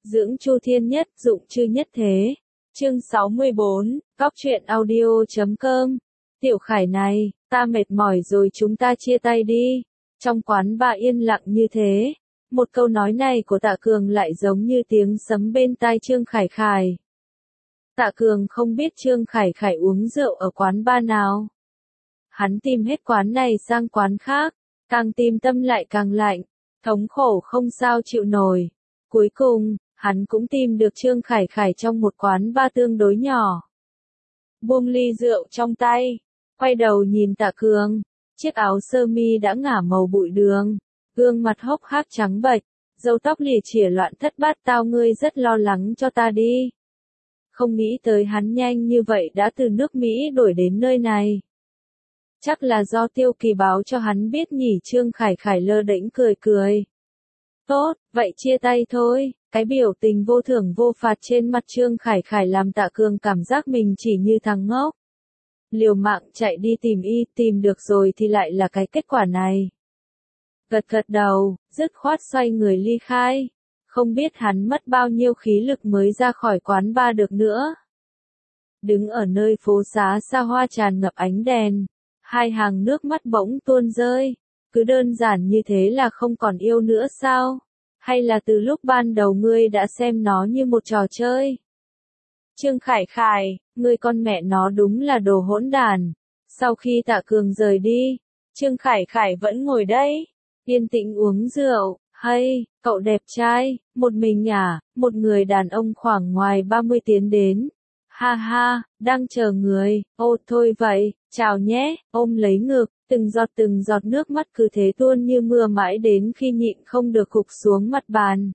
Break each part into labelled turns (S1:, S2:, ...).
S1: Dưỡng Chu Thiên Nhất, dụng chư nhất thế. Chương 64, cóc.audio.com. Tiểu Khải này, ta mệt mỏi rồi, chúng ta chia tay đi. Trong quán bà yên lặng như thế. Một câu nói này của Tạ Cường lại giống như tiếng sấm bên tai Trương Khải Khải. Tạ Cường không biết Trương Khải Khải uống rượu ở quán bar nào. Hắn tìm hết quán này sang quán khác, càng tìm tâm lại càng lạnh, thống khổ không sao chịu nổi. Cuối cùng, hắn cũng tìm được Trương Khải Khải trong một quán bar tương đối nhỏ. Buông ly rượu trong tay, quay đầu nhìn Tạ Cường, chiếc áo sơ mi đã ngả màu bụi đường, gương mặt hốc hác trắng bệch, râu tóc lìa chìa loạn thất bát tao, ngươi rất lo lắng cho ta đi. Không nghĩ tới hắn nhanh như vậy đã từ nước Mỹ đổi đến nơi này. Chắc là do Tiêu Kỳ báo cho hắn biết nhỉ. Trương Khải Khải lơ đễnh cười cười. Tốt, vậy chia tay thôi. Cái biểu tình vô thưởng vô phạt trên mặt Trương Khải Khải làm Tạ Cường cảm giác mình chỉ như thằng ngốc. Liều mạng chạy đi tìm y, tìm được rồi thì lại là cái kết quả này. Gật gật đầu, dứt khoát xoay người ly khai. Không biết hắn mất bao nhiêu khí lực mới ra khỏi quán bar được nữa. Đứng ở nơi phố xá xa hoa tràn ngập ánh đèn, hai hàng nước mắt bỗng tuôn rơi. Cứ đơn giản như thế là không còn yêu nữa sao? Hay là từ lúc ban đầu ngươi đã xem nó như một trò chơi? Trương Khải Khải, ngươi con mẹ nó đúng là đồ hỗn đản. Sau khi Tạ Cường rời đi, Trương Khải Khải vẫn ngồi đây, yên tĩnh uống rượu. Hay, cậu đẹp trai, một mình à? Một người đàn ông khoảng ngoài 30 tiến đến. Ha ha, đang chờ người. Ô thôi vậy, chào nhé. Ôm lấy ngực, từng giọt nước mắt cứ thế tuôn như mưa mãi đến khi nhịn không được gục xuống mặt bàn.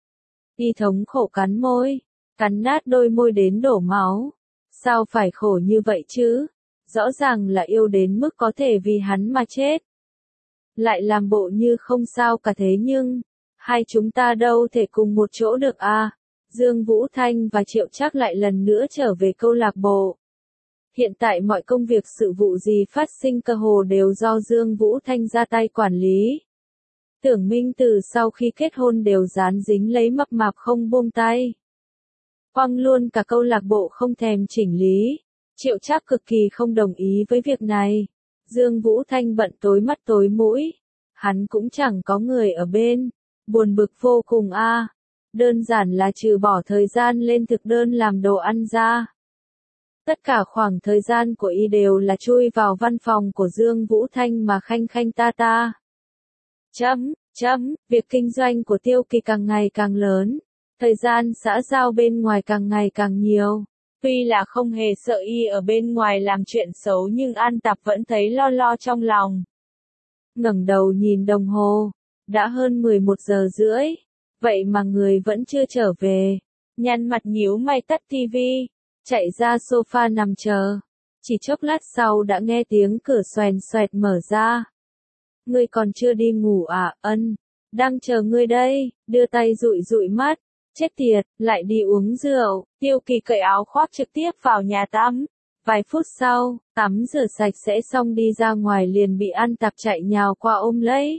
S1: Y thống khổ cắn môi, cắn nát đôi môi đến đổ máu. Sao phải khổ như vậy chứ? Rõ ràng là yêu đến mức có thể vì hắn mà chết. Lại làm bộ như không sao cả, thế nhưng hai chúng ta đâu thể cùng một chỗ được à? Dương Vũ Thanh và Triệu Trác lại lần nữa trở về câu lạc bộ. Hiện tại mọi công việc sự vụ gì phát sinh cơ hồ đều do Dương Vũ Thanh ra tay quản lý. Tưởng Minh từ sau khi kết hôn đều dán dính lấy mập mạp không buông tay. Quăng luôn cả câu lạc bộ không thèm chỉnh lý. Triệu Trác cực kỳ không đồng ý với việc này. Dương Vũ Thanh bận tối mắt tối mũi. Hắn cũng chẳng có người ở bên. Buồn bực vô cùng a. Đơn giản là trừ bỏ thời gian lên thực đơn làm đồ ăn ra. Tất cả khoảng thời gian của y đều là chui vào văn phòng của Dương Vũ Thanh mà khanh khanh ta ta. Việc kinh doanh của Tiêu Kỳ càng ngày càng lớn. Thời gian xã giao bên ngoài càng ngày càng nhiều. Tuy là không hề sợ y ở bên ngoài làm chuyện xấu nhưng An Tạp vẫn thấy lo lo trong lòng. Ngẩng đầu nhìn đồng hồ, đã hơn 11 giờ rưỡi, vậy mà người vẫn chưa trở về. Nhăn mặt nhíu mày tắt tivi, chạy ra sofa nằm chờ. Chỉ chốc lát sau đã nghe tiếng cửa xoèn xoẹt mở ra. Ngươi còn chưa đi ngủ à? Ân, đang chờ ngươi đây. Đưa tay dụi dụi mắt. Chết tiệt, lại đi uống rượu. Tiêu Kỳ cởi áo khoác trực tiếp vào nhà tắm. Vài phút sau, tắm rửa sạch sẽ xong đi ra ngoài liền bị An Tạp chạy nhào qua ôm lấy.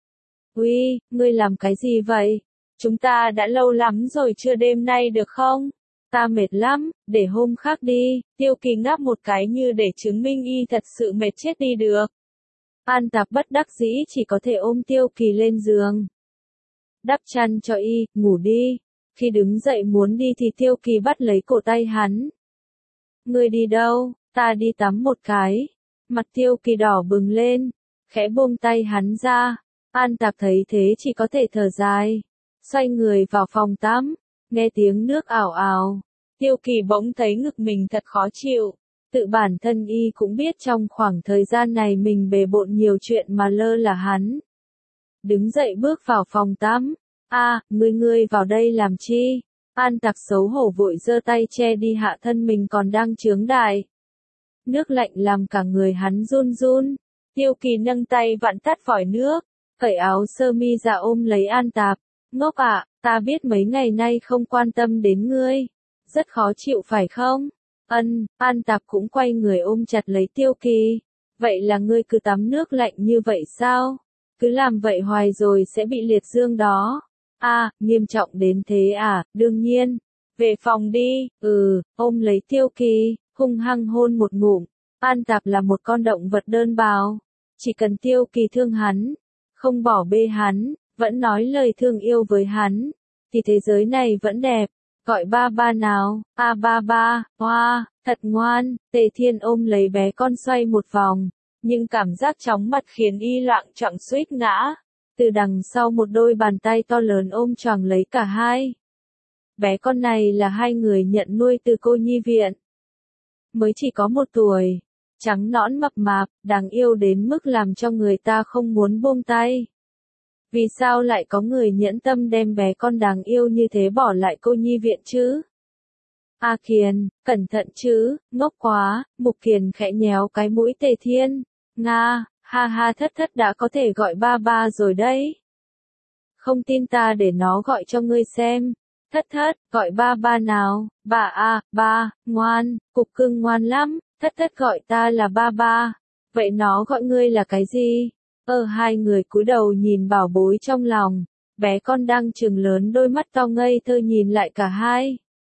S1: Uy, ngươi làm cái gì vậy? Chúng ta đã lâu lắm rồi chưa, đêm nay được không? Ta mệt lắm, để hôm khác đi. Tiêu Kỳ ngáp một cái như để chứng minh y thật sự mệt chết đi được. An Tạp bất đắc dĩ chỉ có thể ôm Tiêu Kỳ lên giường. Đắp chăn cho y, ngủ đi. Khi đứng dậy muốn đi thì Tiêu Kỳ bắt lấy cổ tay hắn. Ngươi đi đâu? Ta đi tắm một cái. Mặt Tiêu Kỳ đỏ bừng lên, khẽ buông tay hắn ra. An Tạp thấy thế chỉ có thể thở dài, xoay người vào phòng tắm, nghe tiếng nước ào ào. Tiêu Kỳ bỗng thấy ngực mình thật khó chịu. Tự bản thân y cũng biết trong khoảng thời gian này mình bề bộn nhiều chuyện mà lơ là hắn. Đứng dậy bước vào phòng tắm. Ngươi vào đây làm chi? An Tạp xấu hổ vội giơ tay che đi hạ thân mình còn đang chướng đại. Nước lạnh làm cả người hắn run run. Tiêu Kỳ nâng tay vặn tắt vòi nước, cởi áo sơ mi ra ôm lấy An Tạp. Ngốc ạ, ta biết mấy ngày nay không quan tâm đến ngươi. Rất khó chịu phải không? An Tạp cũng quay người ôm chặt lấy Tiêu Kỳ. Vậy là ngươi cứ tắm nước lạnh như vậy sao? Cứ làm vậy hoài rồi sẽ bị liệt dương đó. Nghiêm trọng đến thế à, đương nhiên. Về phòng đi, ôm lấy Tiêu Kỳ, hung hăng hôn một ngụm. An Tạp là một con động vật đơn bào. Chỉ cần Tiêu Kỳ thương hắn, không bỏ bê hắn, vẫn nói lời thương yêu với hắn, thì thế giới này vẫn đẹp. Gọi ba ba nào, ba ba, hoa, thật ngoan. Tề Thiên ôm lấy bé con xoay một vòng, nhưng cảm giác chóng mặt khiến y loạng choạng suýt ngã. Từ đằng sau một đôi bàn tay to lớn ôm choàng lấy cả hai. Bé con này là hai người nhận nuôi từ cô nhi viện. Mới chỉ có 1 tuổi, trắng nõn mập mạp, đáng yêu đến mức làm cho người ta không muốn buông tay. Vì sao lại có người nhẫn tâm đem bé con đáng yêu như thế bỏ lại cô nhi viện chứ? A Kiền, cẩn thận chứ, ngốc quá. Mục Kiền khẽ nhéo cái mũi Tề Thiên. Nga, ha ha, Thất Thất đã có thể gọi ba ba rồi đấy. Không tin ta để nó gọi cho ngươi xem. Thất Thất, gọi ba ba nào. Ba, ngoan, Cục Cưng ngoan lắm. Thất Thất gọi ta là ba ba. Vậy nó gọi ngươi là cái gì? Hai người cúi đầu nhìn bảo bối trong lòng. Bé con đang trừng lớn đôi mắt to ngây thơ nhìn lại cả hai.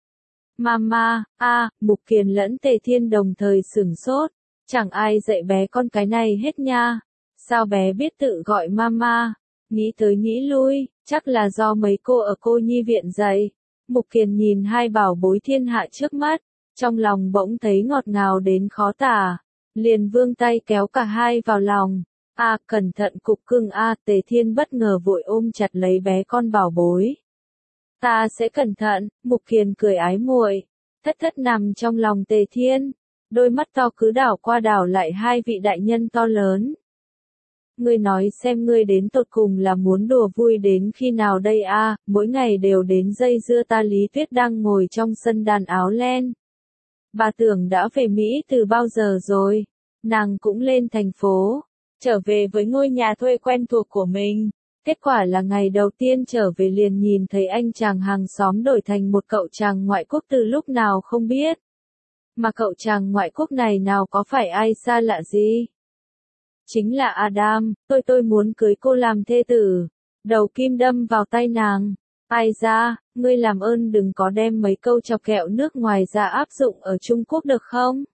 S1: Mama, Mục Kiền lẫn Tề Thiên đồng thời sửng sốt. Chẳng ai dạy bé con cái này hết nha. Sao bé biết tự gọi mama? Nghĩ tới nghĩ lui, chắc là do mấy cô ở cô nhi viện dạy. Mục Kiền nhìn hai bảo bối thiên hạ trước mắt, trong lòng bỗng thấy ngọt ngào đến khó tả. Liền vươn tay kéo cả hai vào lòng. Cẩn thận Cục Cưng. Tề Thiên bất ngờ vội ôm chặt lấy bé con bảo bối. Ta sẽ cẩn thận. Mục Kiền cười ái muội. Thất Thất nằm trong lòng Tề Thiên, đôi mắt to cứ đảo qua đảo lại hai vị đại nhân to lớn. Ngươi nói xem ngươi đến tột cùng là muốn đùa vui đến khi nào đây mỗi ngày đều đến dây dưa ta. Lý Tuyết đang ngồi trong sân đàn áo len. Bà tưởng đã về Mỹ từ bao giờ rồi. Nàng cũng lên thành phố, trở về với ngôi nhà thuê quen thuộc của mình. Kết quả là ngày đầu tiên trở về liền nhìn thấy anh chàng hàng xóm đổi thành một cậu chàng ngoại quốc từ lúc nào không biết. Mà cậu chàng ngoại quốc này nào có phải ai xa lạ gì? Chính là Adam. Tôi muốn cưới cô làm thê tử. Đầu kim đâm vào tay nàng. Ai ra, ngươi làm ơn đừng có đem mấy câu chọc kẹo nước ngoài ra áp dụng ở Trung Quốc được không?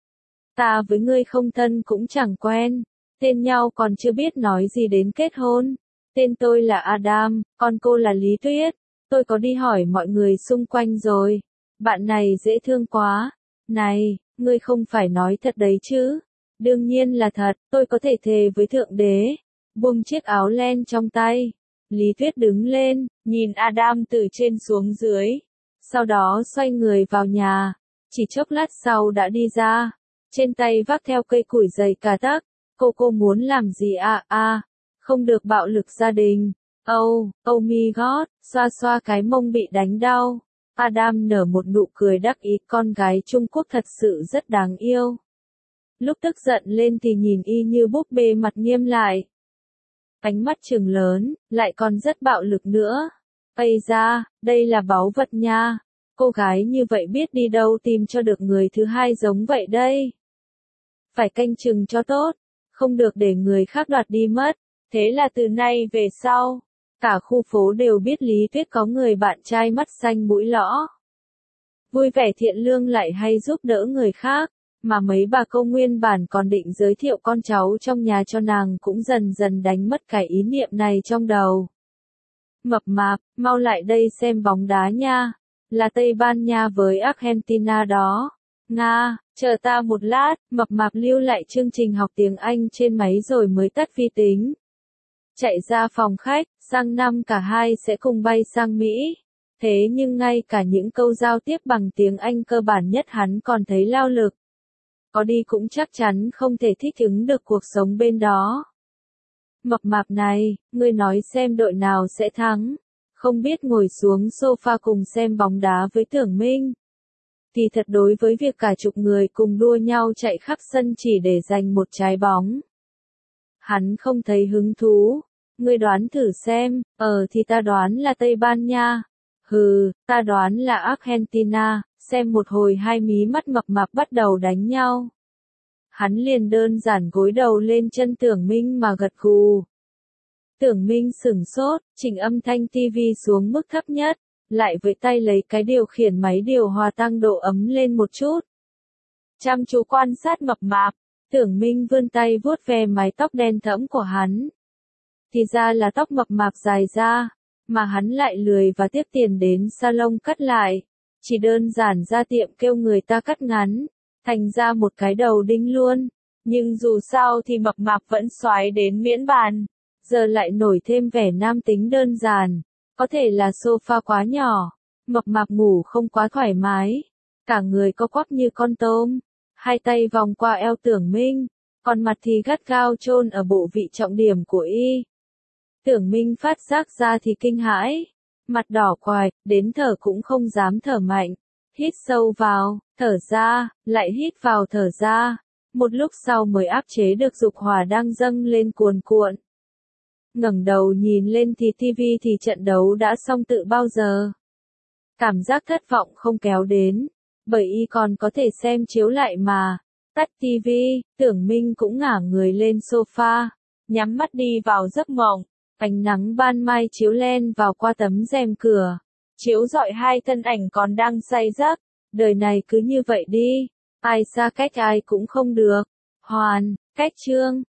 S1: Ta với ngươi không thân cũng chẳng quen. Tên nhau còn chưa biết nói gì đến kết hôn. Tên tôi là Adam, còn cô là Lý Tuyết. Tôi có đi hỏi mọi người xung quanh rồi. Bạn này dễ thương quá. Này, ngươi không phải nói thật đấy chứ? Đương nhiên là thật, tôi có thể thề với Thượng Đế. Buông chiếc áo len trong tay. Lý Tuyết đứng lên, nhìn Adam từ trên xuống dưới. Sau đó xoay người vào nhà. Chỉ chốc lát sau đã đi ra. Trên tay vác theo cây củi dày cả tấc. Cô muốn làm gì Không được bạo lực gia đình. Oh my god, xoa xoa cái mông bị đánh đau. Adam nở một nụ cười đắc ý, con gái Trung Quốc thật sự rất đáng yêu. Lúc tức giận lên thì nhìn y như búp bê mặt nghiêm lại. Ánh mắt trừng lớn, lại còn rất bạo lực nữa. Ây da, đây là báu vật nha. Cô gái như vậy biết đi đâu tìm cho được người thứ hai giống vậy đây. Phải canh chừng cho tốt, không được để người khác đoạt đi mất. Thế là từ nay về sau, cả khu phố đều biết Lý Tuyết có người bạn trai mắt xanh mũi lõ. Vui vẻ thiện lương lại hay giúp đỡ người khác, mà mấy bà cô nguyên bản còn định giới thiệu con cháu trong nhà cho nàng cũng dần dần đánh mất cái ý niệm này trong đầu. Mập mạp, mau lại đây xem bóng đá nha, là Tây Ban Nha với Argentina đó. Nga, chờ ta một lát. Mập mạp lưu lại chương trình học tiếng Anh trên máy rồi mới tắt vi tính. Chạy ra phòng khách, sang năm cả hai sẽ cùng bay sang Mỹ. Thế nhưng ngay cả những câu giao tiếp bằng tiếng Anh cơ bản nhất hắn còn thấy lao lực. Có đi cũng chắc chắn không thể thích ứng được cuộc sống bên đó. Mập mạp này, ngươi nói xem đội nào sẽ thắng. Không biết ngồi xuống sofa cùng xem bóng đá với Tưởng Minh. Thì thật đối với việc cả chục người cùng đua nhau chạy khắp sân chỉ để giành một trái bóng. Hắn không thấy hứng thú. Ngươi đoán thử xem, thì ta đoán là Tây Ban Nha. Ta đoán là Argentina. Xem một hồi hai mí mắt mập mạp bắt đầu đánh nhau. Hắn liền đơn giản gối đầu lên chân Tưởng Minh mà gật gù. Tưởng Minh sửng sốt, chỉnh âm thanh tivi xuống mức thấp nhất, lại với tay lấy cái điều khiển máy điều hòa tăng độ ấm lên một chút. Chăm chú quan sát mập mạp, Tưởng Minh vươn tay vuốt ve mái tóc đen thẫm của hắn. Thì ra là tóc mập mạp dài ra, mà hắn lại lười và tiếp tiền đến salon cắt lại. Chỉ đơn giản ra tiệm kêu người ta cắt ngắn, thành ra một cái đầu đinh luôn. Nhưng dù sao thì mập mạp vẫn xoái đến miễn bàn. Giờ lại nổi thêm vẻ nam tính đơn giản. Có thể là sofa quá nhỏ, mập mạp ngủ không quá thoải mái. Cả người co quắp như con tôm. Hai tay vòng qua eo Tưởng Minh, còn mặt thì gắt gao chôn ở bộ vị trọng điểm của y. Tưởng Minh phát giác ra thì kinh hãi, mặt đỏ quài, đến thở cũng không dám thở mạnh. Hít sâu vào, thở ra, lại hít vào thở ra. Một lúc sau mới áp chế được dục hỏa đang dâng lên cuồn cuộn. Ngẩng đầu nhìn lên thì tivi thì trận đấu đã xong tự bao giờ. Cảm giác thất vọng không kéo đến, bởi y còn có thể xem chiếu lại mà. Tắt tivi, Tưởng Minh cũng ngả người lên sofa, nhắm mắt đi vào giấc mộng. Ánh nắng ban mai chiếu len vào qua tấm rèm cửa, chiếu rọi hai thân ảnh còn đang say giấc. Đời này cứ như vậy đi, ai xa cách ai cũng không được. Hoàn, cách chương.